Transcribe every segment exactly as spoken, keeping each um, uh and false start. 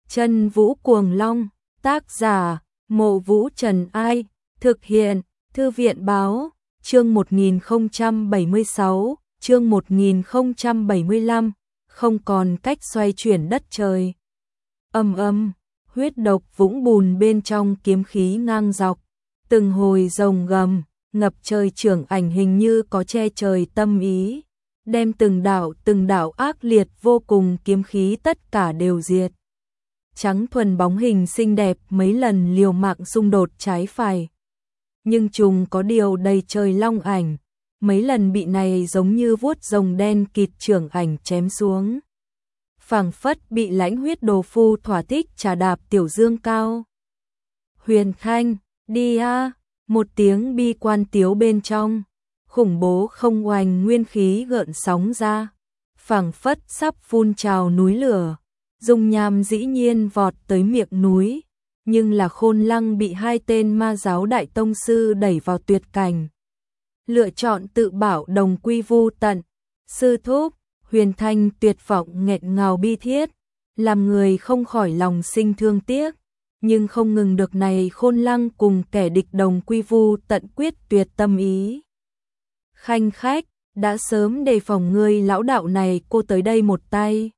Chân Vũ Cuồng Long, tác giả, Mộ Vũ Trần Ai, thực hiện, Thư viện Báo, chương một nghìn không trăm bảy mươi sáu, chương một nghìn không trăm bảy mươi lăm, không còn cách xoay chuyển đất trời. Âm âm, huyết độc vũng bùn bên trong kiếm khí ngang dọc, từng hồi rồng gầm, ngập trời trưởng ảnh hình như có che trời tâm ý, đem từng đạo từng đạo ác liệt vô cùng kiếm khí tất cả đều diệt. Trắng thuần bóng hình xinh đẹp mấy lần liều mạng xung đột trái phải. Nhưng trùng có điều đầy trời long ảnh, mấy lần bị này giống như vuốt rồng đen kịt trưởng ảnh chém xuống. Phảng phất bị lãnh huyết đồ phu thỏa thích trà đạp tiểu dương cao. Huyền Khanh, đi a, một tiếng bi quan tiếu bên trong, khủng bố không oanh nguyên khí gợn sóng ra, phảng phất sắp phun trào núi lửa. Dung nham dĩ nhiên vọt tới miệng núi, nhưng là Khôn Lăng bị hai tên ma giáo đại tông sư đẩy vào tuyệt cảnh. Lựa chọn tự bảo đồng quy vu tận, sư thúc, Huyền Thanh tuyệt vọng nghẹn ngào bi thiết, làm người không khỏi lòng sinh thương tiếc, nhưng không ngừng được này Khôn Lăng cùng kẻ địch đồng quy vu tận quyết tuyệt tâm ý. Khanh khách, đã sớm đề phòng ngươi lão đạo này cô tới đây một tay.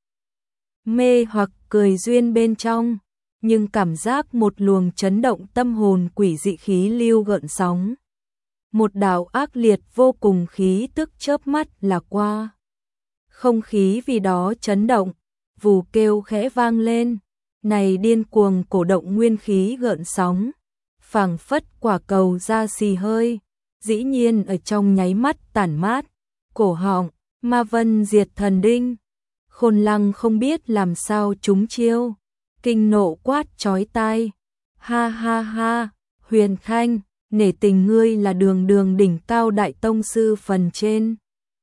Mê hoặc cười duyên bên trong, nhưng cảm giác một luồng chấn động tâm hồn quỷ dị khí lưu gợn sóng. Một đạo ác liệt vô cùng khí tức chớp mắt là qua. Không khí vì đó chấn động, vù kêu khẽ vang lên, này điên cuồng cổ động nguyên khí gợn sóng, phảng phất quả cầu ra xì hơi, dĩ nhiên ở trong nháy mắt tản mát, cổ họng, ma vân diệt thần đinh. Khôn Lăng không biết làm sao trúng chiêu, kinh nộ quát chói tai, ha ha ha, Huyền Khanh, nể tình ngươi là đường đường đỉnh cao đại tông sư phần trên.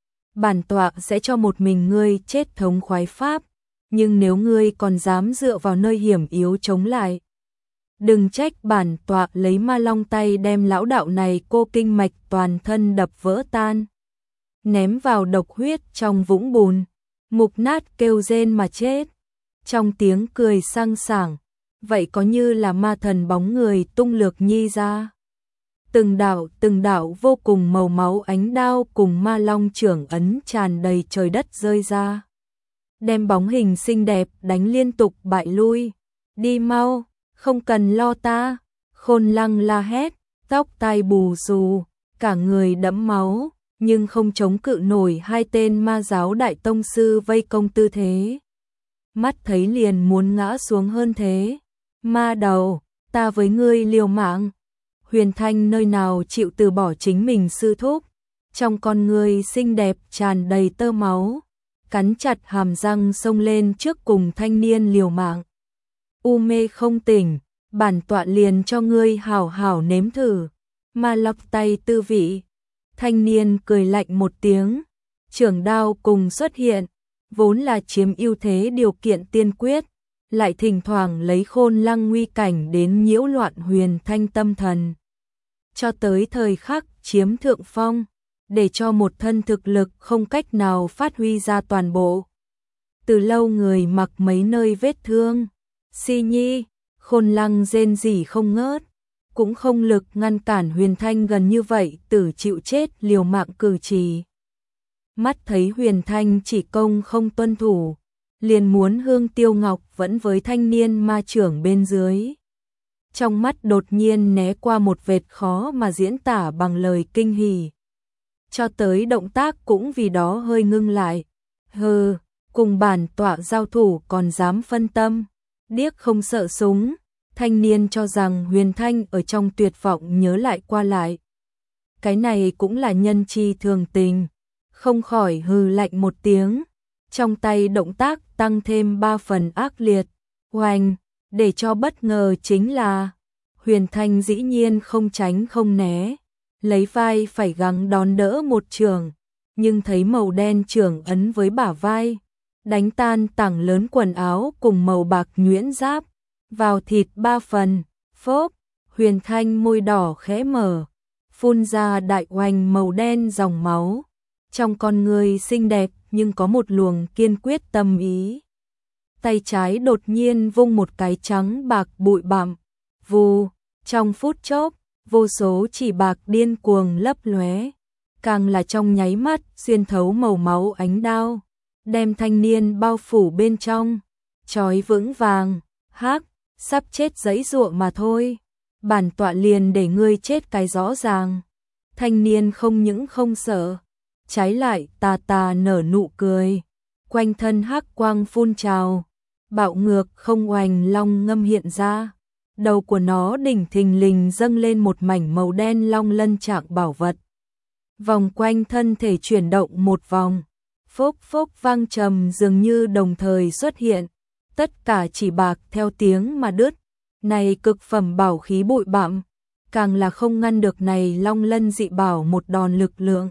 Bản tọa sẽ cho một mình ngươi chết thống khoái pháp, nhưng nếu ngươi còn dám dựa vào nơi hiểm yếu chống lại, đừng trách bản tọa lấy ma long tay đem lão đạo này cô kinh mạch toàn thân đập vỡ tan, ném vào độc huyết trong vũng bùn. Mục nát kêu rên mà chết, trong tiếng cười sang sảng, vậy có như là ma thần bóng người tung lược nhi ra. Từng đạo từng đạo vô cùng màu máu ánh đao cùng ma long trưởng ấn tràn đầy trời đất rơi ra. Đem bóng hình xinh đẹp đánh liên tục bại lui, đi mau, không cần lo ta, Khôn Lăng la hét, tóc tai bù xù, cả người đẫm máu. Nhưng không chống cự nổi hai tên ma giáo đại tông sư vây công tư thế. Mắt thấy liền muốn ngã xuống hơn thế. Ma đầu, ta với ngươi liều mạng. Huyền Thanh nơi nào chịu từ bỏ chính mình sư thúc. Trong con người xinh đẹp tràn đầy tơ máu. Cắn chặt hàm răng xông lên trước cùng thanh niên liều mạng. U mê không tỉnh, bản tọa liền cho ngươi hảo hảo nếm thử. Ma lọc tay tư vị. Thanh niên cười lạnh một tiếng, trưởng đao cùng xuất hiện, vốn là chiếm ưu thế điều kiện tiên quyết, lại thỉnh thoảng lấy Khôn Lăng nguy cảnh đến nhiễu loạn Huyền Thanh tâm thần. Cho tới thời khắc chiếm thượng phong, để cho một thân thực lực không cách nào phát huy ra toàn bộ. Từ lâu người mặc mấy nơi vết thương, si nhi, Khôn Lăng rên rỉ không ngớt. Cũng không lực ngăn cản Huyền Thanh gần như vậy tử chịu chết liều mạng cử chỉ. Mắt thấy Huyền Thanh chỉ công không tuân thủ, liền muốn hương tiêu ngọc vẫn với thanh niên ma trưởng bên dưới. Trong mắt đột nhiên né qua một vệt khó mà diễn tả bằng lời kinh hỉ. Cho tới động tác cũng vì đó hơi ngưng lại. Hừ, cùng bản tọa giao thủ còn dám phân tâm, điếc không sợ súng. Thanh niên cho rằng Huyền Thanh ở trong tuyệt vọng nhớ lại qua lại. Cái này cũng là nhân chi thường tình, không khỏi hừ lạnh một tiếng. Trong tay động tác tăng thêm ba phần ác liệt, oanh, để cho bất ngờ chính là Huyền Thanh dĩ nhiên không tránh không né, lấy vai phải gắng đón đỡ một trường, nhưng thấy màu đen trưởng ấn với bả vai, đánh tan tảng lớn quần áo cùng màu bạc nhuyễn giáp. Vào thịt ba phần, phốp, Huyền Thanh môi đỏ khẽ mở, phun ra đại oanh màu đen dòng máu. Trong con người xinh đẹp nhưng có một luồng kiên quyết tâm ý. tay trái đột nhiên vung một cái trắng bạc bụi bặm, vù, trong phút chốc, vô số chỉ bạc điên cuồng lấp lóe, càng là trong nháy mắt xuyên thấu màu máu ánh đao, đem thanh niên bao phủ bên trong, trói vững vàng, hắc, sắp chết giãy giụa mà thôi, bản tọa liền để ngươi chết cái rõ ràng. Thanh niên không những không sợ, trái lại tà tà nở nụ cười, quanh thân hắc quang phun trào, bạo ngược không oành long ngâm hiện ra, đầu của nó đỉnh thình lình dâng lên một mảnh màu đen long lân trạng bảo vật. Vòng quanh thân thể chuyển động một vòng, phốc phốc vang trầm dường như đồng thời xuất hiện, tất cả chỉ bạc theo tiếng mà đứt, này cực phẩm bảo khí bụi bặm, càng là không ngăn được này long lân dị bảo một đòn lực lượng.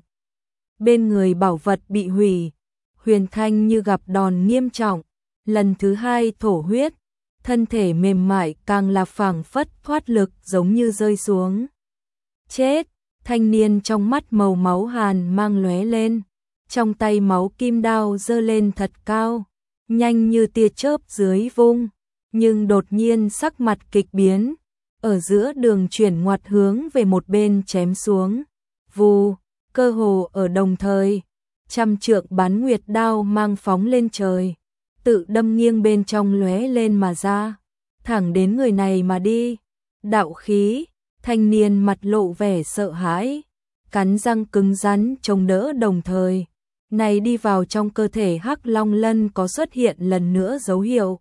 Bên người bảo vật bị hủy, Huyền Thanh như gặp đòn nghiêm trọng, lần thứ hai thổ huyết, thân thể mềm mại càng là phảng phất thoát lực giống như rơi xuống. Chết, thanh niên trong mắt màu máu hàn mang lóe lên, trong tay máu kim đao giơ lên thật cao, nhanh như tia chớp dưới vung, nhưng đột nhiên sắc mặt kịch biến, ở giữa đường chuyển ngoặt hướng về một bên chém xuống. Vù, cơ hồ ở đồng thời, trăm trượng bán nguyệt đao mang phóng lên trời, tự đâm nghiêng bên trong lóe lên mà ra, thẳng đến người này mà đi. Đạo khí, thanh niên mặt lộ vẻ sợ hãi, cắn răng cứng rắn chống đỡ đồng thời. Này đi vào trong cơ thể hắc long lân có xuất hiện lần nữa dấu hiệu.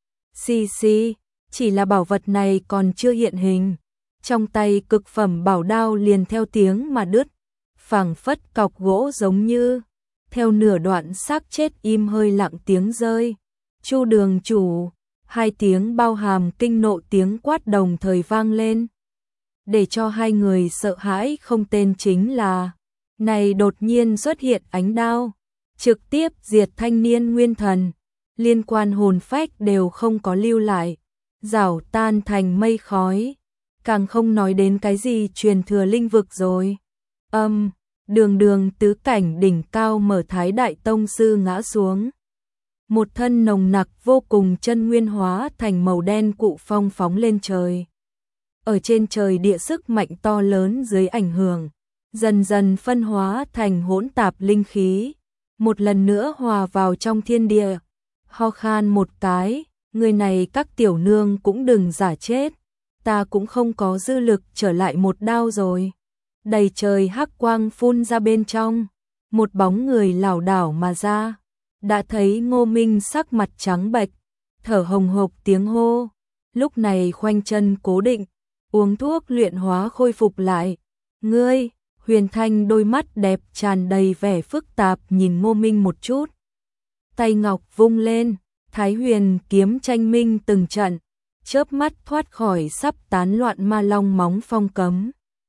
Xì xì, chỉ là bảo vật này còn chưa hiện hình, trong tay cực phẩm bảo đao liền theo tiếng mà đứt, phảng phất cọc gỗ giống như, theo nửa đoạn xác chết im hơi lặng tiếng rơi. Chu đường chủ, hai tiếng bao hàm kinh nộ tiếng quát đồng thời vang lên, để cho hai người sợ hãi không tên chính là, này đột nhiên xuất hiện ánh đao, trực tiếp diệt thanh niên nguyên thần, liên quan hồn phách đều không có lưu lại, rảo tan thành mây khói, càng không nói đến cái gì truyền thừa linh vực rồi. Âm, đường đường tứ cảnh đỉnh cao mở Thái Đại Tông Sư ngã xuống. Một thân nồng nặc vô cùng chân nguyên hóa thành màu đen cụ phong phóng lên trời. Ở trên trời địa sức mạnh to lớn dưới ảnh hưởng, dần dần phân hóa thành hỗn tạp linh khí, một lần nữa hòa vào trong thiên địa. Ho khan một cái, người này các tiểu nương cũng đừng giả chết, ta cũng không có dư lực trở lại một đao rồi. Đầy trời hắc quang phun ra bên trong, một bóng người lảo đảo mà ra, đã thấy Ngô Minh sắc mặt trắng bệch, thở hồng hộc tiếng hô, lúc này khoanh chân cố định, uống thuốc luyện hóa khôi phục lại. Ngươi, Huyền Thanh đôi mắt đẹp tràn đầy vẻ phức tạp nhìn Ngô Minh một chút. Tay ngọc vung lên, Thái Huyền kiếm tranh minh từng trận, chớp mắt thoát khỏi sắp tán loạn ma long móng phong cấm,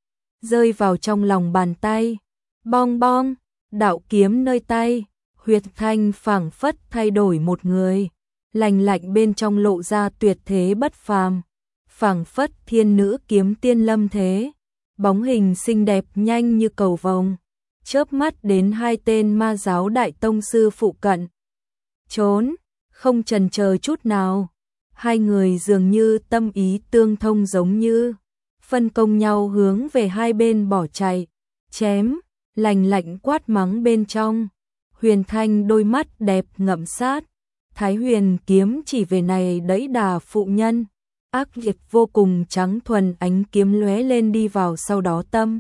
rơi vào trong lòng bàn tay. Bong bong, đạo kiếm nơi tay, Huyệt Thanh phảng phất thay đổi một người, lành lạnh bên trong lộ ra tuyệt thế bất phàm, phảng phất thiên nữ kiếm tiên lâm thế, bóng hình xinh đẹp nhanh như cầu vồng, chớp mắt đến hai tên ma giáo đại tông sư phụ cận. Trốn, không chần chờ chút nào, hai người dường như tâm ý tương thông giống như, phân công nhau hướng về hai bên bỏ chạy, chém, lành lạnh quát mắng bên trong. Huyền Thanh đôi mắt đẹp ngậm sát, Thái Huyền kiếm chỉ về này đẫy đà phụ nhân, ác liệt vô cùng trắng thuần ánh kiếm lóe lên đi vào sau đó tâm.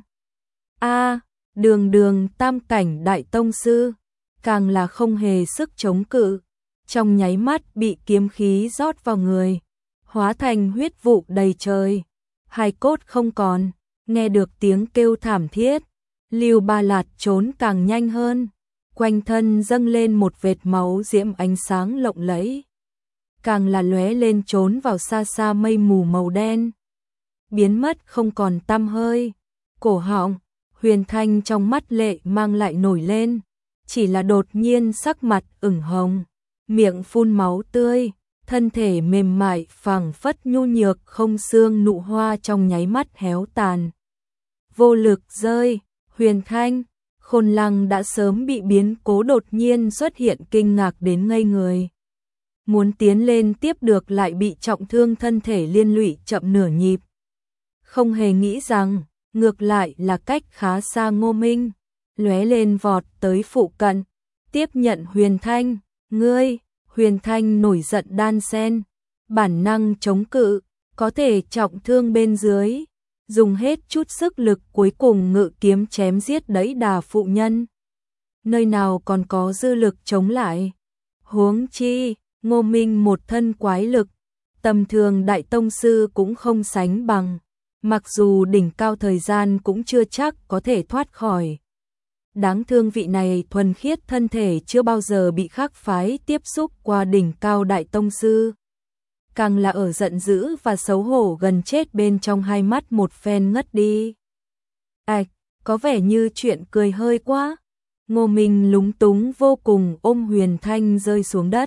A, đường đường tam cảnh đại tông sư, càng là không hề sức chống cự, trong nháy mắt bị kiếm khí rót vào người, hóa thành huyết vụ đầy trời, hai cốt không còn, nghe được tiếng kêu thảm thiết, Lưu Ba Lạt trốn càng nhanh hơn. Quanh thân dâng lên một vệt máu diễm ánh sáng lộng lẫy, càng là lóe lên trốn vào xa xa mây mù màu đen, biến mất không còn tăm hơi. Cổ họng, Huyền Thanh trong mắt lệ mang lại nổi lên, chỉ là đột nhiên sắc mặt ửng hồng, miệng phun máu tươi, thân thể mềm mại phảng phất nhu nhược không xương nụ hoa trong nháy mắt héo tàn. Vô lực rơi, Huyền Thanh, Khôn Lăng đã sớm bị biến cố đột nhiên xuất hiện kinh ngạc đến ngây người. muốn tiến lên tiếp được lại bị trọng thương thân thể liên lụy chậm nửa nhịp. Không hề nghĩ rằng, ngược lại là cách khá xa Ngô Minh, lóe lên vọt tới phụ cận, tiếp nhận Huyền Thanh, ngươi, Huyền Thanh nổi giận đan sen, bản năng chống cự, có thể trọng thương bên dưới, dùng hết chút sức lực cuối cùng ngự kiếm chém giết đẫy đà phụ nhân. Nơi nào còn có dư lực chống lại, huống chi, Ngô Minh một thân quái lực, tầm thường đại tông sư cũng không sánh bằng, mặc dù đỉnh cao thời gian cũng chưa chắc có thể thoát khỏi. Đáng thương vị này thuần khiết thân thể chưa bao giờ bị khác phái tiếp xúc qua đỉnh cao đại tông sư. Càng là ở giận dữ và xấu hổ gần chết bên trong hai mắt một phen ngất đi. Ảch, có vẻ như chuyện cười hơi quá. Ngô Minh lúng túng vô cùng ôm Huyền Thanh rơi xuống đất.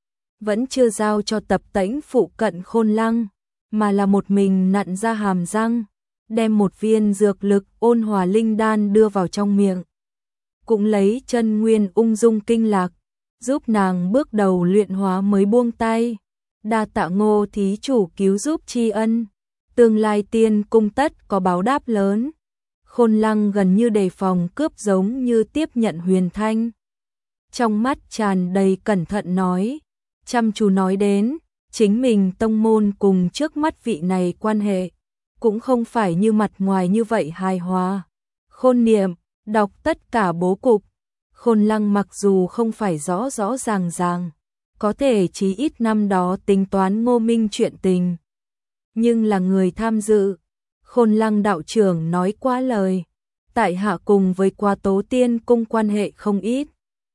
Vẫn chưa giao cho tập tễnh phụ cận Khôn Lăng, mà là một mình nặn ra hàm răng, đem một viên dược lực ôn hòa linh đan đưa vào trong miệng. Cũng lấy chân nguyên ung dung kinh lạc, giúp nàng bước đầu luyện hóa mới buông tay. Đa tạ Ngô thí chủ cứu giúp tri ân, tương lai tiên cung tất có báo đáp lớn. Khôn Lăng gần như đề phòng cướp giống như tiếp nhận Huyền Thanh. Trong mắt tràn đầy cẩn thận nói, chăm chú nói đến, chính mình tông môn cùng trước mắt vị này quan hệ, cũng không phải như mặt ngoài như vậy hài hòa. Khôn niệm, đọc tất cả bố cục, Khôn Lăng mặc dù không phải rõ rõ ràng ràng, có thể chí ít năm đó tính toán Ngô Minh chuyện tình. Nhưng là người tham dự, Khôn Lăng đạo trưởng nói quá lời, tại hạ cùng với Quá Tố Tiên cung quan hệ không ít,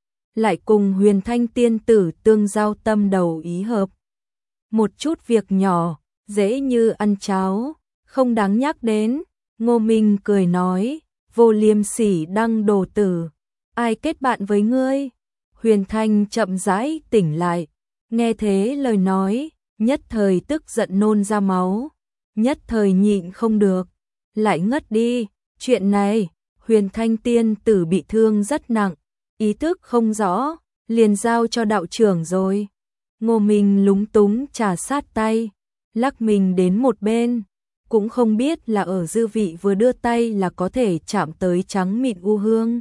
lại cùng Huyền Thanh tiên tử tương giao tâm đầu ý hợp. Một chút việc nhỏ, dễ như ăn cháo, không đáng nhắc đến. Ngô Minh cười nói, vô liêm sỉ đăng đồ tử, ai kết bạn với ngươi? Huyền Thanh chậm rãi tỉnh lại, nghe thế lời nói, nhất thời tức giận nôn ra máu, nhất thời nhịn không được, lại ngất đi. Chuyện này, Huyền Thanh tiên tử bị thương rất nặng, ý thức không rõ, liền giao cho đạo trưởng rồi. Ngô Minh lúng túng trà sát tay, lắc mình đến một bên, cũng không biết là ở dư vị vừa đưa tay là có thể chạm tới trắng mịn u hương,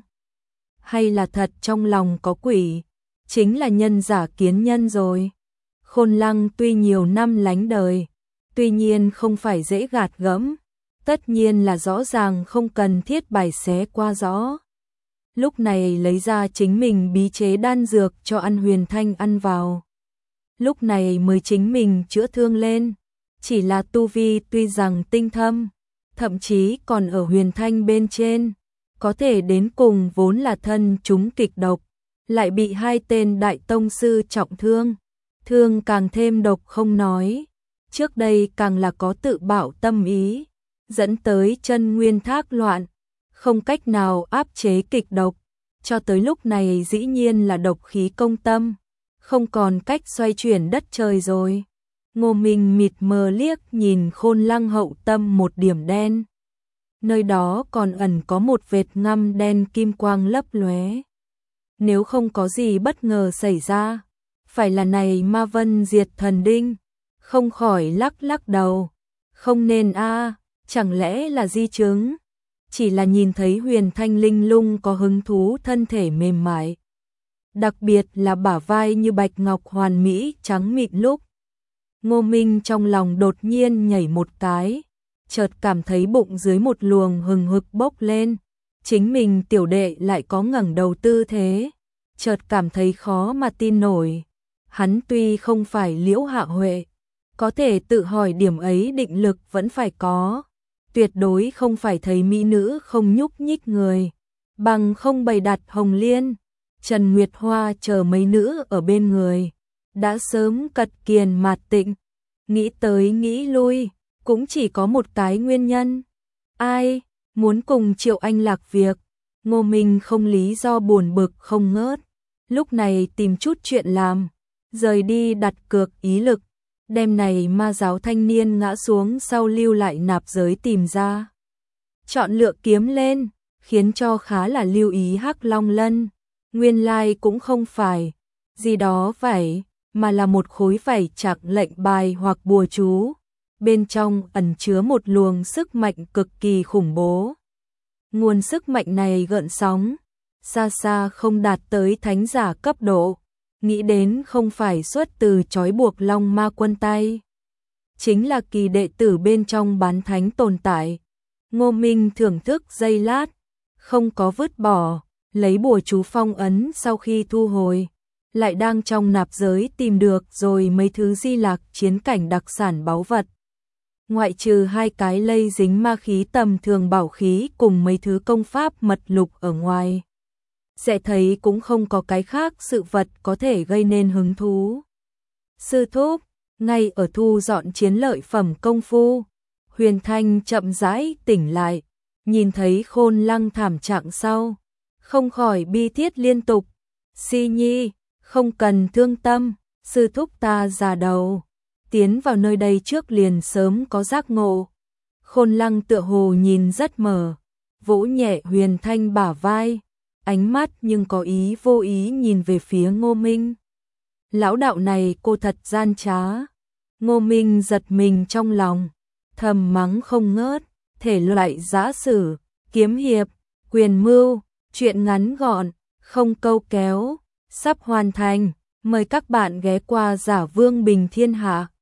hay là thật trong lòng có quỷ, chính là nhân giả kiến nhân rồi. Khôn Lăng tuy nhiều năm lánh đời, tuy nhiên không phải dễ gạt gẫm, tất nhiên là rõ ràng không cần thiết bài xé qua rõ. Lúc này lấy ra chính mình bí chế đan dược cho ăn Huyền Thanh ăn vào. Lúc này mới chính mình chữa thương lên, chỉ là tu vi tuy rằng tinh thâm, thậm chí còn ở Huyền Thanh bên trên, có thể đến cùng vốn là thân chúng kịch độc, lại bị hai tên đại tông sư trọng thương, thương càng thêm độc không nói, trước đây càng là có tự bạo tâm ý, dẫn tới chân nguyên thác loạn, không cách nào áp chế kịch độc, cho tới lúc này dĩ nhiên là độc khí công tâm, không còn cách xoay chuyển đất trời rồi. Ngô Minh mịt mờ liếc nhìn Khôn Lăng hậu tâm một điểm đen, nơi đó còn ẩn có một vệt ngăm đen kim quang lấp lóe. Nếu không có gì bất ngờ xảy ra, phải là này Ma Vân Diệt Thần Đinh, không khỏi lắc lắc đầu, không nên a, chẳng lẽ là di chứng? Chỉ là nhìn thấy Huyền Thanh linh lung có hứng thú thân thể mềm mại, đặc biệt là bả vai như bạch ngọc hoàn mỹ trắng mịn lúc. Ngô Minh trong lòng đột nhiên nhảy một cái, chợt cảm thấy bụng dưới một luồng hừng hực bốc lên, chính mình tiểu đệ lại có ngẩng đầu tư thế, chợt cảm thấy khó mà tin nổi. Hắn tuy không phải Liễu Hạ Huệ, có thể tự hỏi điểm ấy định lực vẫn phải có, tuyệt đối không phải thấy mỹ nữ không nhúc nhích người, bằng không bày đặt Hồng Liên, Trần Nguyệt Hoa chờ mấy nữ ở bên người, đã sớm cật kiền mạt tịnh. Nghĩ tới nghĩ lui, cũng chỉ có một cái nguyên nhân. Ai, muốn cùng Triệu Anh lạc việc, Ngô Minh không lý do buồn bực không ngớt, lúc này tìm chút chuyện làm, rời đi đặt cược ý lực, đêm này ma giáo thanh niên ngã xuống sau lưu lại nạp giới tìm ra. Chọn lựa kiếm lên, khiến cho khá là lưu ý Hắc Long Lân, nguyên lai cũng không phải, gì đó phải, mà là một khối vảy chạc lệnh bài hoặc bùa chú. Bên trong ẩn chứa một luồng sức mạnh cực kỳ khủng bố. Nguồn sức mạnh này gợn sóng, xa xa không đạt tới thánh giả cấp độ, nghĩ đến không phải xuất từ trói buộc Long Ma Quân tay. Chính là kỳ đệ tử bên trong bán thánh tồn tại. Ngô Minh thưởng thức giây lát, không có vứt bỏ, lấy bùa chú phong ấn sau khi thu hồi, lại đang trong nạp giới tìm được rồi mấy thứ Di Lạc chiến cảnh đặc sản báu vật. Ngoại trừ hai cái lây dính ma khí tầm thường bảo khí cùng mấy thứ công pháp mật lục ở ngoài, sẽ thấy cũng không có cái khác sự vật có thể gây nên hứng thú. Sư thúc, ngay ở thu dọn chiến lợi phẩm công phu, Huyền Thanh chậm rãi tỉnh lại, nhìn thấy Khôn Lăng thảm trạng sau, không khỏi bi thiết liên tục. Si Nhi, không cần thương tâm, sư thúc ta già đầu, tiến vào nơi đây trước liền sớm có giác ngộ. Khôn Lăng tựa hồ nhìn rất mờ, vỗ nhẹ Huyền Thanh bả vai, ánh mắt nhưng có ý vô ý nhìn về phía Ngô Minh. Lão đạo này cô thật gian trá. Ngô Minh giật mình trong lòng, thầm mắng không ngớt, thể loại giã sử, kiếm hiệp, quyền mưu, chuyện ngắn gọn, không câu kéo, sắp hoàn thành. Mời các bạn ghé qua Giả Vương Bình Thiên Hạ.